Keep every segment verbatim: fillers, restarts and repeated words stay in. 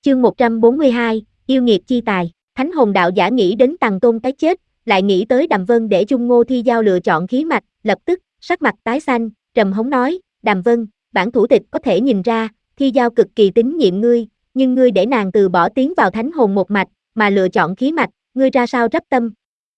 Chương một trăm bốn mươi hai, yêu nghiệt chi tài. Thánh hồn đạo giả nghĩ đến Tằng Tôn cái chết, lại nghĩ tới Đàm Vân để Chung Ngô Thi Giao lựa chọn khí mạch, lập tức, sắc mặt tái xanh, trầm hống nói, Đàm Vân, bản thủ tịch có thể nhìn ra, Thi Giao cực kỳ tín nhiệm ngươi, nhưng ngươi để nàng từ bỏ tiến vào thánh hồn một mạch, mà lựa chọn khí mạch, ngươi ra sao rắp tâm.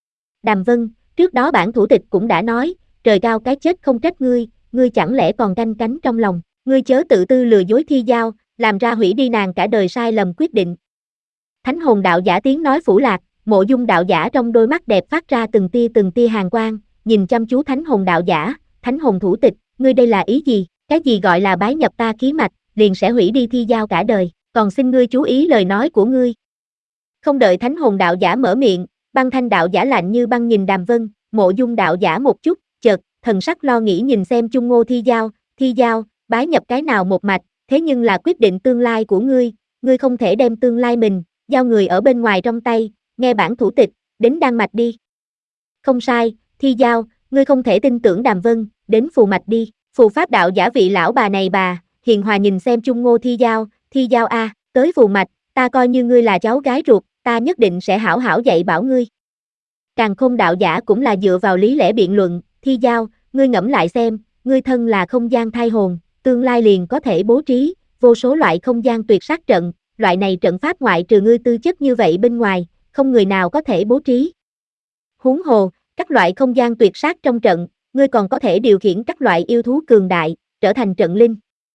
Đàm Vân, trước đó bản thủ tịch cũng đã nói, trời cao cái chết không trách ngươi, ngươi chẳng lẽ còn canh cánh trong lòng, ngươi chớ tự tư lừa dối Thi Giao, làm ra hủy đi nàng cả đời sai lầm quyết định. Thánh hồn đạo giả tiếng nói phủ lạc, Mộ Dung đạo giả trong đôi mắt đẹp phát ra từng tia từng tia hàn quang, nhìn chăm chú thánh hồn đạo giả, thánh hồn thủ tịch, ngươi đây là ý gì, cái gì gọi là bái nhập ta khí mạch, liền sẽ hủy đi Thi Giao cả đời, còn xin ngươi chú ý lời nói của ngươi. Không đợi thánh hồn đạo giả mở miệng, Băng Thanh đạo giả lạnh như băng nhìn Đàm Vân, Mộ Dung đạo giả một chút, chợt, thần sắc lo nghĩ nhìn xem Chung Ngô Thi Giao, Thi Giao, bái nhập cái nào một mạch, thế nhưng là quyết định tương lai của ngươi, ngươi không thể đem tương lai mình, giao người ở bên ngoài trong tay, nghe bản thủ tịch, đến Đan Mạch đi. Không sai, Thi Giao, ngươi không thể tin tưởng Đàm Vân, đến Phù Mạch đi, Phù Pháp đạo giả vị lão bà này bà, hiền hòa nhìn xem Chung Ngô Thi Giao, Thi Giao a, tới Phù Mạch, ta coi như ngươi là cháu gái ruột, ta nhất định sẽ hảo hảo dạy bảo ngươi. Càn Khôn đạo giả cũng là dựa vào lý lẽ biện luận, Thi Giao, ngươi ngẫm lại xem, ngươi thân là không gian thai hồn, tương lai liền có thể bố trí vô số loại không gian tuyệt sát trận, loại này trận pháp ngoại trừ ngươi tư chất như vậy bên ngoài, không người nào có thể bố trí. Huống hồ, các loại không gian tuyệt sát trong trận, ngươi còn có thể điều khiển các loại yêu thú cường đại, trở thành trận linh.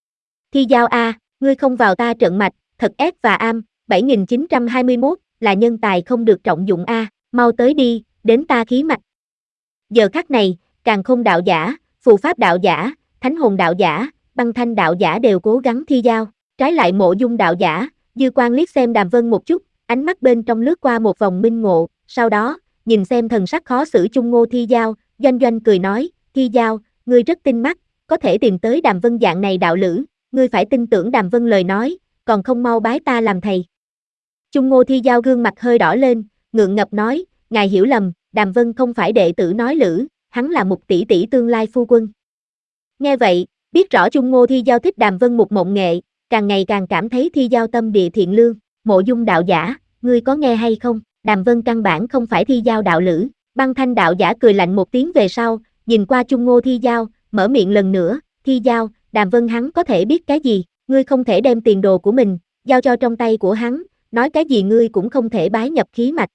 Thi Giao a, ngươi không vào ta trận mạch, thật ép và am, bảy nghìn chín trăm hai mươi mốt, là nhân tài không được trọng dụng a, mau tới đi, đến ta khí mạch. Giờ khắc này, Càn Khôn đạo giả, Phù Pháp đạo giả, Thánh hồn đạo giả, Băng Thanh đạo giả đều cố gắng Thi Giao, trái lại Mộ Dung đạo giả, dư quan liếc xem Đàm Vân một chút, ánh mắt bên trong lướt qua một vòng minh ngộ, sau đó, nhìn xem thần sắc khó xử Chung Ngô Thi Giao, doanh doanh cười nói, Thi Giao, ngươi rất tinh mắt, có thể tìm tới Đàm Vân dạng này đạo lữ, ngươi phải tin tưởng Đàm Vân lời nói, còn không mau bái ta làm thầy. Chung Ngô Thi Giao gương mặt hơi đỏ lên, ngượng ngập nói, ngài hiểu lầm, Đàm Vân không phải đệ tử nói lữ, hắn là một tỷ tỷ tương lai phu quân. Nghe vậy, biết rõ Chung Ngô Thi Giao thích Đàm Vân một mộng nghệ, càng ngày càng cảm thấy Thi Giao tâm địa thiện lương, Mộ Dung đạo giả, ngươi có nghe hay không, Đàm Vân căn bản không phải Thi Giao đạo lữ. Băng Thanh đạo giả cười lạnh một tiếng về sau, nhìn qua Chung Ngô Thi Giao, mở miệng lần nữa, Thi Giao, Đàm Vân hắn có thể biết cái gì, ngươi không thể đem tiền đồ của mình, giao cho trong tay của hắn, nói cái gì ngươi cũng không thể bái nhập khí mạch.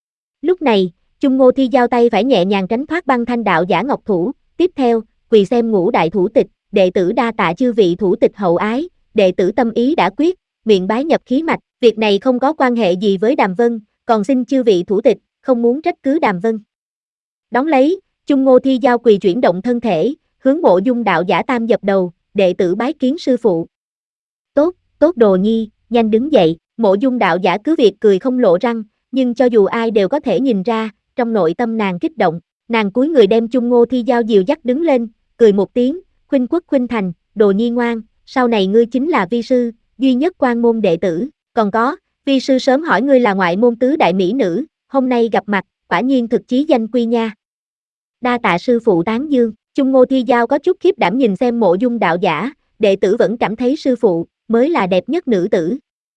Lúc này, Chung Ngô Thi Giao tay phải nhẹ nhàng tránh thoát Băng Thanh đạo giả ngọc thủ, tiếp theo, quỳ xem ngũ đại thủ tịch, đệ tử đa tạ chư vị thủ tịch hậu ái, đệ tử tâm ý đã quyết, nguyện bái nhập khí mạch, việc này không có quan hệ gì với Đàm Vân, còn xin chư vị thủ tịch, không muốn trách cứ Đàm Vân. Đón lấy, Chung Ngô Thi Giao quỳ chuyển động thân thể, hướng Mộ Dung đạo giả tam dập đầu, đệ tử bái kiến sư phụ. Tốt, tốt đồ nhi, nhanh đứng dậy, Mộ Dung đạo giả cứ việc cười không lộ răng, nhưng cho dù ai đều có thể nhìn ra, trong nội tâm nàng kích động, nàng cúi người đem Chung Ngô Thi Giao dìu dắt đứng lên, cười một tiếng, khuynh quốc khuynh thành, đồ nhi ngoan, sau này ngươi chính là vi sư, duy nhất quan môn đệ tử, còn có, vi sư sớm hỏi ngươi là ngoại môn tứ đại mỹ nữ, hôm nay gặp mặt, quả nhiên thực chí danh quy nha. Đa tạ sư phụ tán dương, Chung Ngô Thi Giao có chút khiếp đảm nhìn xem Mộ Dung đạo giả, đệ tử vẫn cảm thấy sư phụ, mới là đẹp nhất nữ tử.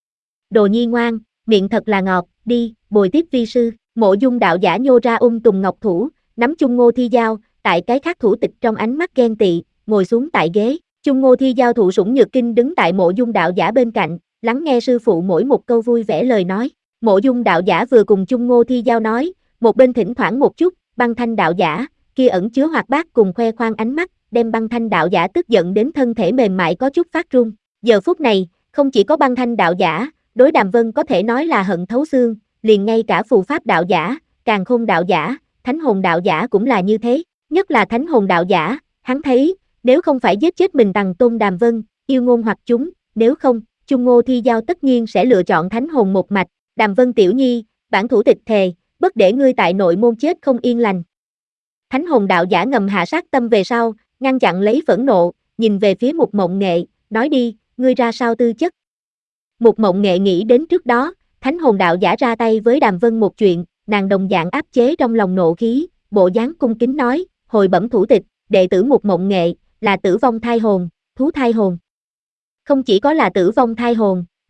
Đồ nhi ngoan, miệng thật là ngọt, đi, bồi tiếp vi sư, Mộ Dung đạo giả nhô ra ung tùng ngọc thủ, nắm Chung Ngô Thi Giao, tại cái khác thủ tịch trong ánh mắt ghen tị, ngồi xuống tại ghế, Chung Ngô Thi Giao thụ sủng nhược kinh đứng tại Mộ Dung đạo giả bên cạnh, lắng nghe sư phụ mỗi một câu vui vẻ lời nói. Mộ Dung đạo giả vừa cùng Chung Ngô Thi Giao nói, một bên thỉnh thoảng một chút, Băng Thanh đạo giả, kia ẩn chứa hoạt bát cùng khoe khoang ánh mắt, đem Băng Thanh đạo giả tức giận đến thân thể mềm mại có chút phát run. Giờ phút này, không chỉ có Băng Thanh đạo giả, đối Đàm Vân có thể nói là hận thấu xương, liền ngay cả Phù Pháp đạo giả, Càn Khôn đạo giả, Thánh hồn đạo giả cũng là như thế, nhất là Thánh hồn đạo giả, hắn thấy, nếu không phải giết chết mình Tằng Tôn Đàm Vân, yêu ngôn hoặc chúng, nếu không, Chung Ngô Thi Giao tất nhiên sẽ lựa chọn Thánh hồn một mạch, Đàm Vân tiểu nhi, bản thủ tịch thề, bất để ngươi tại nội môn chết không yên lành. Thánh hồn đạo giả ngầm hạ sát tâm về sau, ngăn chặn lấy phẫn nộ, nhìn về phía Mục Mộng Nghệ, nói đi, ngươi ra sao tư chất. Mục Mộng Nghệ nghĩ đến trước đó, Thánh hồn đạo giả ra tay với Đàm Vân một chuyện, nàng đồng dạng áp chế trong lòng nộ khí, bộ dáng cung kính nói, hồi bẩm thủ tịch, đệ tử Mục Mộng Nghệ, là tử vong thai hồn, thú thai hồn. Không chỉ có là tử vong thai hồn,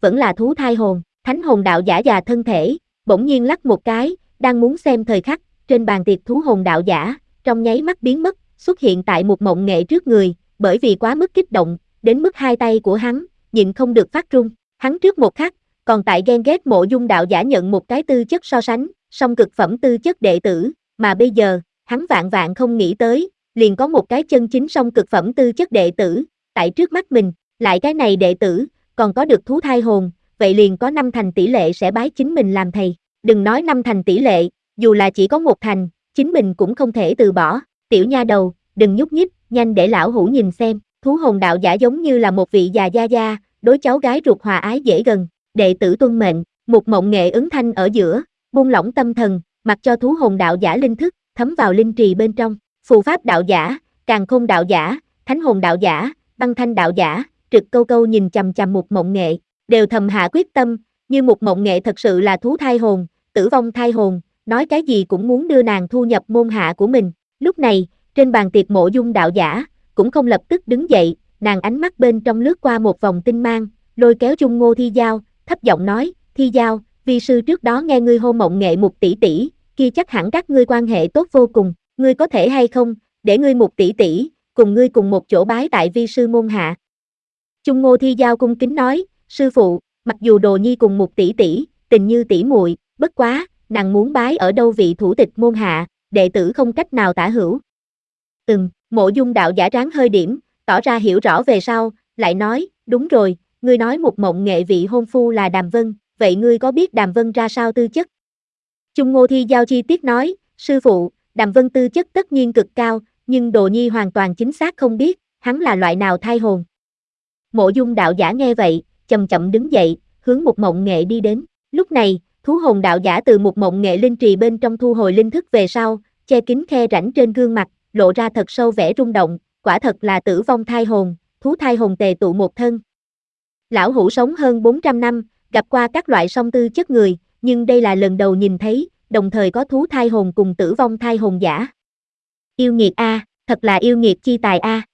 vẫn là thú thai hồn. Thánh hồn đạo giả già thân thể, bỗng nhiên lắc một cái, đang muốn xem thời khắc, trên bàn tiệc thú hồn đạo giả, trong nháy mắt biến mất, xuất hiện tại một mộng nghệ trước người, bởi vì quá mức kích động, đến mức hai tay của hắn, nhịn không được phát run. Hắn trước một khắc, còn tại ghen ghét Mộ Dung đạo giả nhận một cái tư chất so sánh, song cực phẩm tư chất đệ tử, mà bây giờ, hắn vạn vạn không nghĩ tới, liền có một cái chân chính song cực phẩm tư chất đệ tử, tại trước mắt mình, lại cái này đệ tử, còn có được thú thai hồn, vậy liền có năm thành tỷ lệ sẽ bái chính mình làm thầy. Đừng nói năm thành tỷ lệ, dù là chỉ có một thành, chính mình cũng không thể từ bỏ. Tiểu nha đầu, đừng nhúc nhích, nhanh để lão hủ nhìn xem. Thú hồn đạo giả giống như là một vị già gia gia, đối cháu gái ruột hòa ái dễ gần. Đệ tử tuân mệnh, một mộng nghệ ứng thanh ở giữa, buông lỏng tâm thần, mặc cho thú hồn đạo giả linh thức, thấm vào linh trì bên trong. Phù pháp đạo giả, càn khôn đạo giả, thánh hồn đạo giả, băng thanh đạo giả, trực câu câu nhìn chằm chằm một mộng nghệ, đều thầm hạ quyết tâm, như một mộng nghệ thật sự là thú thai hồn, tử vong thai hồn, nói cái gì cũng muốn đưa nàng thu nhập môn hạ của mình. Lúc này, trên bàn tiệc Mộ Dung đạo giả, cũng không lập tức đứng dậy, nàng ánh mắt bên trong lướt qua một vòng tinh mang, lôi kéo Chung Ngô Thi Giao, thấp giọng nói, Thi Giao, vi sư trước đó nghe ngươi hô mộng nghệ một tỷ tỷ, kia chắc hẳn các ngươi quan hệ tốt vô cùng, ngươi có thể hay không, để ngươi một tỷ tỷ, cùng ngươi cùng một chỗ bái tại vi sư môn hạ. Chung Ngô Thi Giao cung kính nói, sư phụ, mặc dù đồ nhi cùng một tỷ tỷ, tình như tỷ muội, bất quá, nàng muốn bái ở đâu vị thủ tịch môn hạ, đệ tử không cách nào tả hữu. Ừm, Mộ Dung đạo giả ráng hơi điểm, tỏ ra hiểu rõ về sau, lại nói, đúng rồi, ngươi nói một mộng nghệ vị hôn phu là Đàm Vân, vậy ngươi có biết Đàm Vân ra sao tư chất? Chung Ngô Thi Giao chi tiết nói, sư phụ, Đàm Vân tư chất tất nhiên cực cao, nhưng đồ nhi hoàn toàn chính xác không biết, hắn là loại nào thai hồn. Mộ Dung đạo giả nghe vậy, chậm chậm đứng dậy, hướng một mộng nghệ đi đến. Lúc này, thú hồn đạo giả từ một mộng nghệ linh trì bên trong thu hồi linh thức về sau, che kín khe rãnh trên gương mặt, lộ ra thật sâu vẻ rung động, quả thật là tử vong thai hồn, thú thai hồn tề tụ một thân. Lão hủ sống hơn bốn trăm năm, gặp qua các loại song tư chất người, nhưng đây là lần đầu nhìn thấy, đồng thời có thú thai hồn cùng tử vong thai hồn giả. Yêu nghiệt a, thật là yêu nghiệt chi tài a.